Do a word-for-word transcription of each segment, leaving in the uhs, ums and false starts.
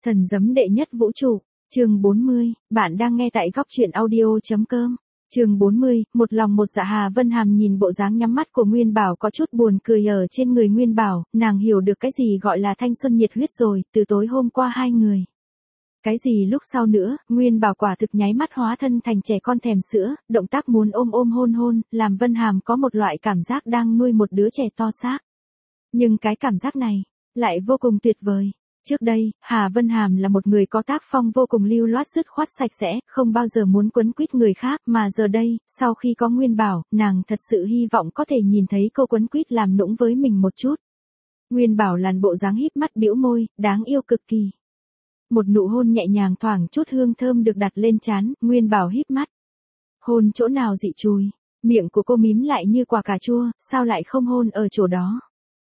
Thần giấm đệ nhất vũ trụ, chương bốn mươi, bạn đang nghe tại góc truyện audio.com. Chương bốn mươi, một lòng một dạ. Hà Vân Hàm nhìn bộ dáng nhắm mắt của Nguyên Bảo có chút buồn cười ở trên người Nguyên Bảo, nàng hiểu được cái gì gọi là thanh xuân nhiệt huyết rồi, từ tối hôm qua hai người. Cái gì lúc sau nữa, Nguyên Bảo quả thực nháy mắt hóa thân thành trẻ con thèm sữa, động tác muốn ôm ôm hôn hôn, làm Vân Hàm có một loại cảm giác đang nuôi một đứa trẻ to xác. Nhưng cái cảm giác này, lại vô cùng tuyệt vời. Trước đây, Hà Vân Hàm là một người có tác phong vô cùng lưu loát dứt khoát sạch sẽ, không bao giờ muốn quấn quýt người khác, mà giờ đây, sau khi có Nguyên Bảo, nàng thật sự hy vọng có thể nhìn thấy cô quấn quýt làm nũng với mình một chút. Nguyên Bảo làn bộ dáng híp mắt bĩu môi, đáng yêu cực kỳ. Một nụ hôn nhẹ nhàng thoảng chút hương thơm được đặt lên trán, Nguyên Bảo híp mắt. Hôn chỗ nào dị chùi, miệng của cô mím lại như quả cà chua, sao lại không hôn ở chỗ đó.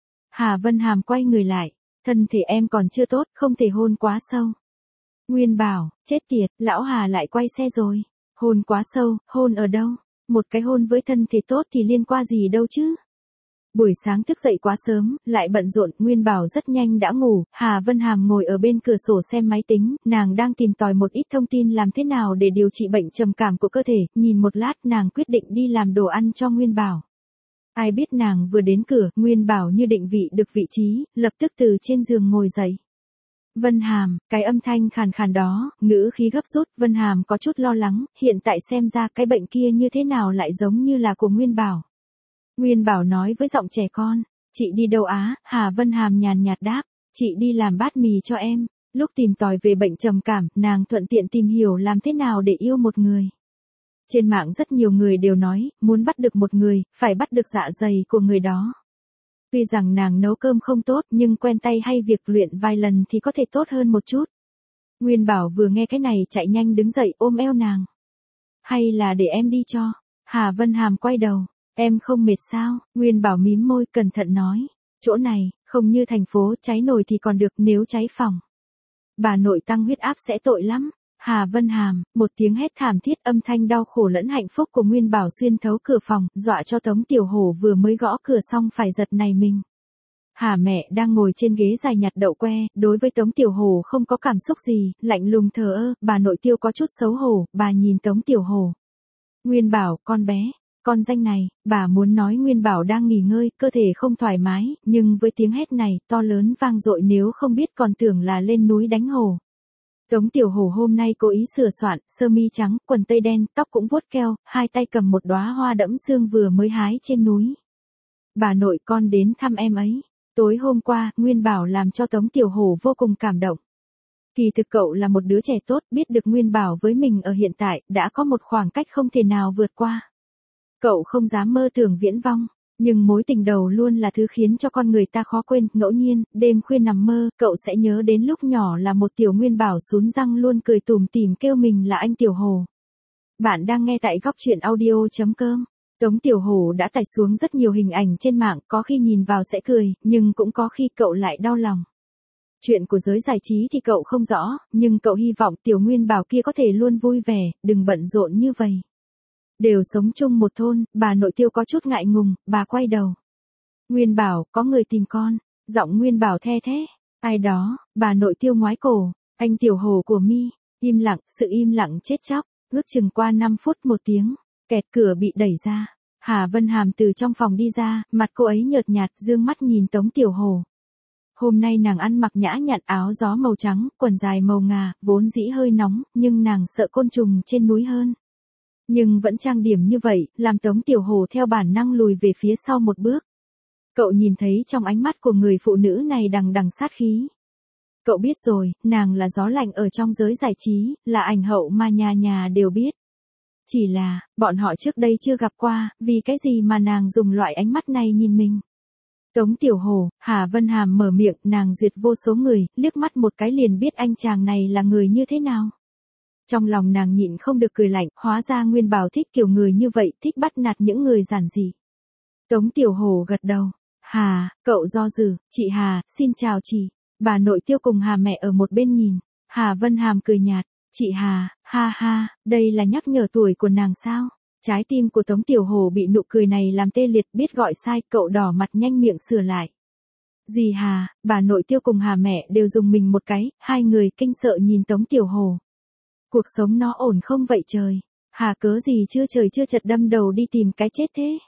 Hà Vân Hàm quay người lại. Thân thể em còn chưa tốt, không thể hôn quá sâu. Nguyên Bảo, chết tiệt, lão Hà lại quay xe rồi. Hôn quá sâu, hôn ở đâu? Một cái hôn với thân thể tốt thì liên quan gì đâu chứ? Buổi sáng thức dậy quá sớm, lại bận rộn, Nguyên Bảo rất nhanh đã ngủ. Hà Vân Hàm ngồi ở bên cửa sổ xem máy tính, nàng đang tìm tòi một ít thông tin làm thế nào để điều trị bệnh trầm cảm của cơ thể. Nhìn một lát, nàng quyết định đi làm đồ ăn cho Nguyên Bảo. Ai biết nàng vừa đến cửa, Nguyên Bảo như định vị được vị trí, lập tức từ trên giường ngồi dậy. Vân Hàm, cái âm thanh khàn khàn đó, ngữ khí gấp rút, Vân Hàm có chút lo lắng, hiện tại xem ra cái bệnh kia như thế nào lại giống như là của Nguyên Bảo. Nguyên Bảo nói với giọng trẻ con, chị đi đâu á? Hà Vân Hàm nhàn nhạt đáp, chị đi làm bát mì cho em. Lúc tìm tòi về bệnh trầm cảm, nàng thuận tiện tìm hiểu làm thế nào để yêu một người. Trên mạng rất nhiều người đều nói, muốn bắt được một người, phải bắt được dạ dày của người đó. Tuy rằng nàng nấu cơm không tốt, nhưng quen tay hay việc luyện vài lần thì có thể tốt hơn một chút. Nguyên Bảo vừa nghe cái này chạy nhanh đứng dậy ôm eo nàng. Hay là để em đi cho? Hà Vân Hàm quay đầu, em không mệt sao? Nguyên Bảo mím môi cẩn thận nói, chỗ này, không như thành phố, cháy nồi thì còn được, nếu cháy phòng. Bà nội tăng huyết áp sẽ tội lắm. Hà Vân Hàm, một tiếng hét thảm thiết, âm thanh đau khổ lẫn hạnh phúc của Nguyên Bảo xuyên thấu cửa phòng, dọa cho Tống Tiểu Hổ vừa mới gõ cửa xong phải giật nảy mình. Hà mẹ đang ngồi trên ghế dài nhặt đậu que, đối với Tống Tiểu Hổ không có cảm xúc gì, lạnh lùng thờ ơ, bà nội Tiêu có chút xấu hổ, bà nhìn Tống Tiểu Hổ. Nguyên Bảo, con bé, con danh này, bà muốn nói Nguyên Bảo đang nghỉ ngơi, cơ thể không thoải mái, nhưng với tiếng hét này, to lớn vang dội nếu không biết còn tưởng là lên núi đánh hổ. Tống Tiểu Hổ hôm nay cố ý sửa soạn, sơ mi trắng, quần tây đen, tóc cũng vuốt keo, hai tay cầm một đóa hoa đẫm sương vừa mới hái trên núi. Bà nội con đến thăm em ấy. Tối hôm qua, Nguyên Bảo làm cho Tống Tiểu Hổ vô cùng cảm động. Kỳ thực cậu là một đứa trẻ tốt, biết được Nguyên Bảo với mình ở hiện tại, đã có một khoảng cách không thể nào vượt qua. Cậu không dám mơ tưởng viễn vong. Nhưng mối tình đầu luôn là thứ khiến cho con người ta khó quên, ngẫu nhiên, đêm khuya nằm mơ, cậu sẽ nhớ đến lúc nhỏ là một tiểu Nguyên Bảo sún răng luôn cười tủm tỉm kêu mình là anh Tiểu Hổ. Bạn đang nghe tại góc truyện audio.com. Tống Tiểu Hổ đã tải xuống rất nhiều hình ảnh trên mạng, có khi nhìn vào sẽ cười, nhưng cũng có khi cậu lại đau lòng. Chuyện của giới giải trí thì cậu không rõ, nhưng cậu hy vọng tiểu Nguyên Bảo kia có thể luôn vui vẻ, đừng bận rộn như vậy. Đều sống chung một thôn, bà nội Tiêu có chút ngại ngùng, bà quay đầu. Nguyên Bảo, có người tìm con. Giọng Nguyên Bảo the thế. Ai đó? Bà nội Tiêu ngoái cổ. Anh Tiểu Hổ của mi. Im lặng, sự im lặng chết chóc. Ước chừng qua năm phút một tiếng. Kẹt cửa bị đẩy ra. Hà Vân Hàm từ trong phòng đi ra, mặt cô ấy nhợt nhạt, dương mắt nhìn Tống Tiểu Hổ. Hôm nay nàng ăn mặc nhã nhặn, áo gió màu trắng, quần dài màu ngà, vốn dĩ hơi nóng, nhưng nàng sợ côn trùng trên núi hơn. Nhưng vẫn trang điểm như vậy, làm Tống Tiểu Hổ theo bản năng lùi về phía sau một bước. Cậu nhìn thấy trong ánh mắt của người phụ nữ này đằng đằng sát khí. Cậu biết rồi, nàng là gió lạnh ở trong giới giải trí, là ảnh hậu mà nhà nhà đều biết. Chỉ là, bọn họ trước đây chưa gặp qua, vì cái gì mà nàng dùng loại ánh mắt này nhìn mình. Tống Tiểu Hổ, Hà Vân Hàm mở miệng, nàng duyệt vô số người, liếc mắt một cái liền biết anh chàng này là người như thế nào. Trong lòng nàng nhịn không được cười lạnh, hóa ra Nguyên Bảo thích kiểu người như vậy, thích bắt nạt những người giản dị. Tống Tiểu Hổ gật đầu. Hà, cậu do dự, chị Hà, xin chào chị. Bà nội Tiêu cùng Hà mẹ ở một bên nhìn. Hà Vân Hàm cười nhạt, chị Hà, ha ha, đây là nhắc nhở tuổi của nàng sao? Trái tim của Tống Tiểu Hổ bị nụ cười này làm tê liệt, biết gọi sai, cậu đỏ mặt nhanh miệng sửa lại. Dì Hà, bà nội Tiêu cùng Hà mẹ đều dùng mình một cái, hai người kinh sợ nhìn Tống Tiểu Hồ. Cuộc sống nó ổn không vậy trời? Hà cớ gì chưa trời chưa chật đâm đầu đi tìm cái chết thế?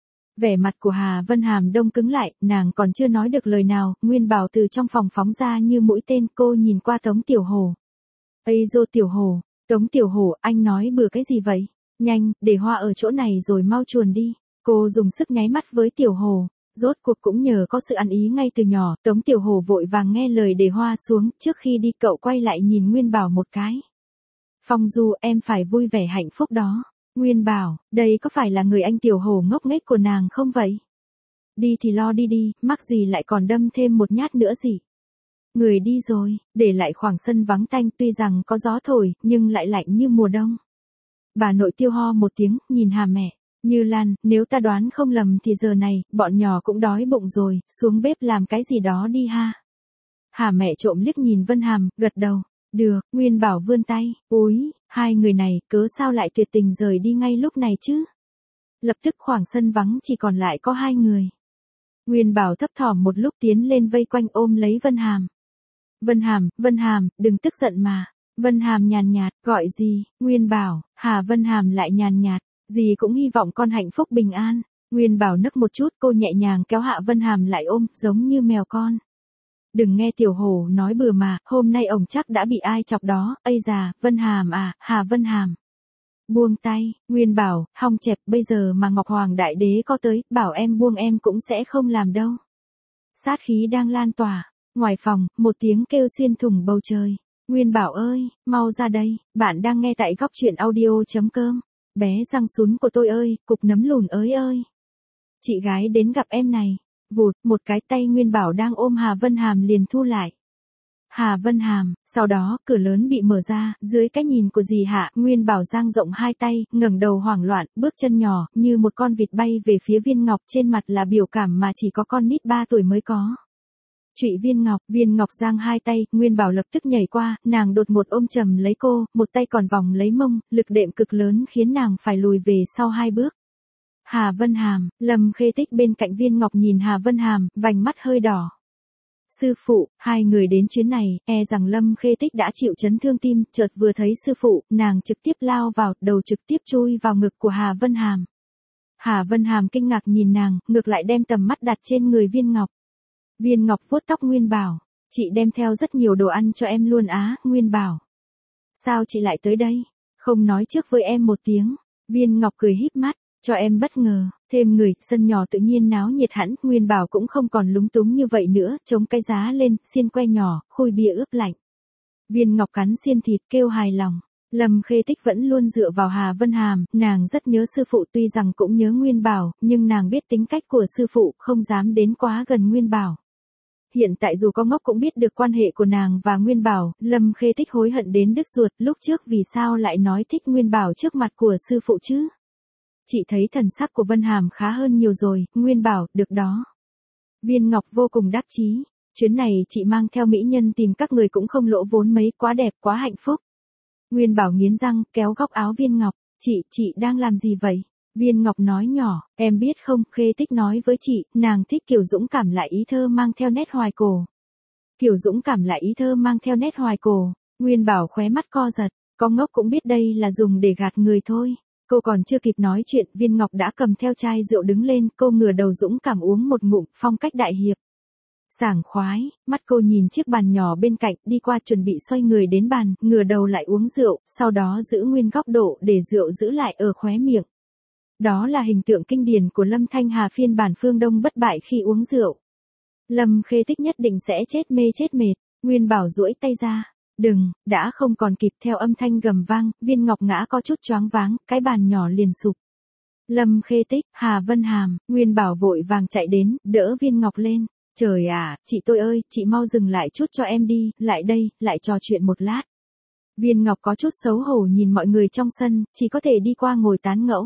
Vẻ mặt của Hà Vân Hàm đông cứng lại, nàng còn chưa nói được lời nào, Nguyên Bảo từ trong phòng phóng ra như mũi tên, cô nhìn qua Tống Tiểu Hồ. Ây dô Tiểu Hồ, Tống Tiểu Hồ, anh nói bừa cái gì vậy? Nhanh, để hoa ở chỗ này rồi mau chuồn đi. Cô dùng sức nháy mắt với Tiểu Hồ. Rốt cuộc cũng nhờ có sự ăn ý ngay từ nhỏ, Tống Tiểu Hồ vội vàng nghe lời để hoa xuống, trước khi đi cậu quay lại nhìn Nguyên Bảo một cái. Phong Du, em phải vui vẻ hạnh phúc đó. Nguyên Bảo, đây có phải là người anh Tiểu Hồ ngốc nghếch của nàng không vậy? Đi thì lo đi đi, mắc gì lại còn đâm thêm một nhát nữa gì? Người đi rồi, để lại khoảng sân vắng tanh, tuy rằng có gió thổi, nhưng lại lạnh như mùa đông. Bà nội Tiêu ho một tiếng, nhìn Hà mẹ. Như Lan, nếu ta đoán không lầm thì giờ này, bọn nhỏ cũng đói bụng rồi, xuống bếp làm cái gì đó đi ha. Hà mẹ trộm liếc nhìn Vân Hàm, gật đầu. Được, Nguyên Bảo vươn tay. Úi, hai người này, cớ sao lại tuyệt tình rời đi ngay lúc này chứ? Lập tức khoảng sân vắng chỉ còn lại có hai người. Nguyên Bảo thấp thỏm một lúc tiến lên vây quanh ôm lấy Vân Hàm. Vân Hàm, Vân Hàm, đừng tức giận mà. Vân Hàm nhàn nhạt, gọi gì? Nguyên Bảo, Hà Vân Hàm lại nhàn nhạt. Dì cũng hy vọng con hạnh phúc bình an. Nguyên Bảo nấc một chút, cô nhẹ nhàng kéo Hạ Vân Hàm lại ôm, giống như mèo con. Đừng nghe Tiểu Hồ nói bừa mà, hôm nay ổng chắc đã bị ai chọc đó, ây già, Vân Hàm à, Hà Vân Hàm. Buông tay, Nguyên Bảo, hong chẹp, bây giờ mà Ngọc Hoàng Đại Đế có tới, bảo em buông em cũng sẽ không làm đâu. Sát khí đang lan tỏa, ngoài phòng, một tiếng kêu xuyên thủng bầu trời. Nguyên Bảo ơi, mau ra đây, bạn đang nghe tại góc truyện audio chấm com. Bé răng sún của tôi ơi, cục nấm lùn ơi ơi. Chị gái đến gặp em này. Vụt, một cái tay Nguyên Bảo đang ôm Hà Vân Hàm liền thu lại. Hà Vân Hàm, sau đó, cửa lớn bị mở ra, dưới cái nhìn của dì Hạ, Nguyên Bảo dang rộng hai tay, ngẩng đầu hoảng loạn, bước chân nhỏ, như một con vịt bay về phía Viên Ngọc, trên mặt là biểu cảm mà chỉ có con nít ba tuổi mới có. Trụy Viên Ngọc, Viên Ngọc giang hai tay, Nguyên Bảo lập tức nhảy qua, nàng đột ngột ôm chầm lấy cô, một tay còn vòng lấy mông, lực đệm cực lớn khiến nàng phải lùi về sau hai bước. Hà Vân Hàm, Lâm Khê Tích bên cạnh Viên Ngọc nhìn Hà Vân Hàm, vành mắt hơi đỏ. Sư phụ, hai người đến chuyến này, e rằng Lâm Khê Tích đã chịu chấn thương tim, chợt vừa thấy sư phụ, nàng trực tiếp lao vào, đầu trực tiếp chui vào ngực của Hà Vân Hàm. Hà Vân Hàm kinh ngạc nhìn nàng, ngược lại đem tầm mắt đặt trên người Viên Ngọc. Viên Ngọc vuốt tóc Nguyên Bảo, chị đem theo rất nhiều đồ ăn cho em luôn á, Nguyên Bảo. Sao chị lại tới đây? Không nói trước với em một tiếng. Viên Ngọc cười híp mắt, cho em bất ngờ, thêm người, sân nhỏ tự nhiên náo nhiệt hẳn, Nguyên Bảo cũng không còn lúng túng như vậy nữa, chống cái giá lên, xiên que nhỏ, khui bia ướp lạnh. Viên Ngọc cắn xiên thịt kêu hài lòng. Lâm Khê Tích vẫn luôn dựa vào Hà Vân Hàm, nàng rất nhớ sư phụ tuy rằng cũng nhớ Nguyên Bảo, nhưng nàng biết tính cách của sư phụ, không dám đến quá gần Nguyên Bảo. Hiện tại dù có ngốc cũng biết được quan hệ của nàng và Nguyên Bảo, Lâm Khê Tích hối hận đến đứt ruột, lúc trước vì sao lại nói thích Nguyên Bảo trước mặt của sư phụ chứ? Chị thấy thần sắc của Vân Hàm khá hơn nhiều rồi, Nguyên Bảo, được đó. Viên Ngọc vô cùng đắc chí, chuyến này chị mang theo mỹ nhân tìm các người cũng không lỗ vốn mấy, quá đẹp, quá hạnh phúc. Nguyên Bảo nghiến răng, kéo góc áo Viên Ngọc, chị, chị đang làm gì vậy? Viên Ngọc nói nhỏ, em biết không, Khê Tích nói với chị, nàng thích kiểu dũng cảm lại ý thơ mang theo nét hoài cổ. Kiểu dũng cảm lại ý thơ mang theo nét hoài cổ, Nguyên Bảo khóe mắt co giật, có ngốc cũng biết đây là dùng để gạt người thôi. Cô còn chưa kịp nói chuyện, Viên Ngọc đã cầm theo chai rượu đứng lên, cô ngửa đầu dũng cảm uống một ngụm, phong cách đại hiệp. Sảng khoái, mắt cô nhìn chiếc bàn nhỏ bên cạnh, đi qua chuẩn bị xoay người đến bàn, ngửa đầu lại uống rượu, sau đó giữ nguyên góc độ để rượu giữ lại ở khóe miệng. Đó là hình tượng kinh điển của Lâm Thanh Hà phiên bản phương Đông bất bại khi uống rượu. Lâm Khê Tích nhất định sẽ chết mê chết mệt, Nguyên Bảo duỗi tay ra. Đừng, đã không còn kịp, theo âm thanh gầm vang, Viên Ngọc ngã có chút choáng váng, cái bàn nhỏ liền sụp. Lâm Khê Tích, Hà Vân Hàm, Nguyên Bảo vội vàng chạy đến, đỡ Viên Ngọc lên. Trời à, chị tôi ơi, chị mau dừng lại chút cho em đi, lại đây, lại trò chuyện một lát. Viên Ngọc có chút xấu hổ nhìn mọi người trong sân, chỉ có thể đi qua ngồi tán ngẫu.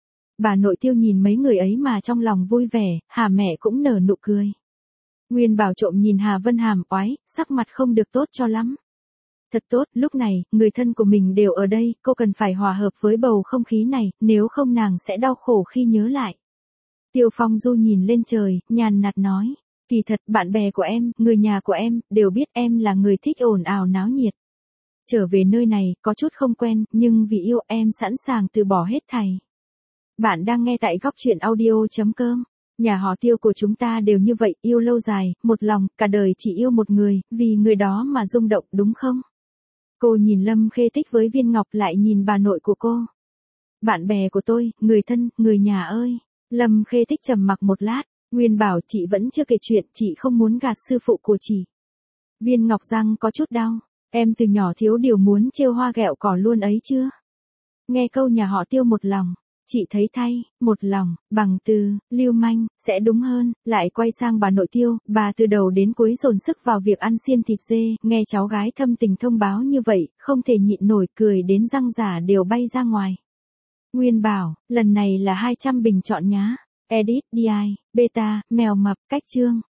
Bà nội Tiêu nhìn mấy người ấy mà trong lòng vui vẻ, Hà mẹ cũng nở nụ cười. Nguyên Bảo trộm nhìn Hà Vân Hàm oái, sắc mặt không được tốt cho lắm. Thật tốt, lúc này, người thân của mình đều ở đây, cô cần phải hòa hợp với bầu không khí này, nếu không nàng sẽ đau khổ khi nhớ lại. Tiêu Phong Du nhìn lên trời, nhàn nạt nói. Kỳ thật, bạn bè của em, người nhà của em, đều biết em là người thích ồn ào náo nhiệt. Trở về nơi này, có chút không quen, nhưng vì yêu em sẵn sàng từ bỏ hết thảy. Bạn đang nghe tại góc chuyện audio chấm com. Nhà họ Tiêu của chúng ta đều như vậy, yêu lâu dài, một lòng, cả đời chỉ yêu một người, vì người đó mà rung động, đúng không? Cô nhìn Lâm Khê Tích với viên ngọc, lại nhìn bà nội của cô. Bạn bè của tôi, người thân, người nhà ơi. Lâm Khê Tích trầm mặc một lát, Nguyên bảo chị vẫn chưa kể chuyện, chị không muốn gạt sư phụ của chị. Viên ngọc răng có chút đau, em từ nhỏ thiếu điều muốn trêu hoa ghẹo cỏ luôn ấy chưa? Nghe câu nhà họ Tiêu một lòng, chị thấy thay, một lòng, bằng từ, lưu manh, sẽ đúng hơn, lại quay sang bà nội Tiêu, bà từ đầu đến cuối dồn sức vào việc ăn xiên thịt dê, nghe cháu gái thâm tình thông báo như vậy, không thể nhịn nổi, cười đến răng giả đều bay ra ngoài. Nguyên bảo, lần này là hai trăm bình chọn nhá. Edit, đê i, beta, mèo mập, cách chương.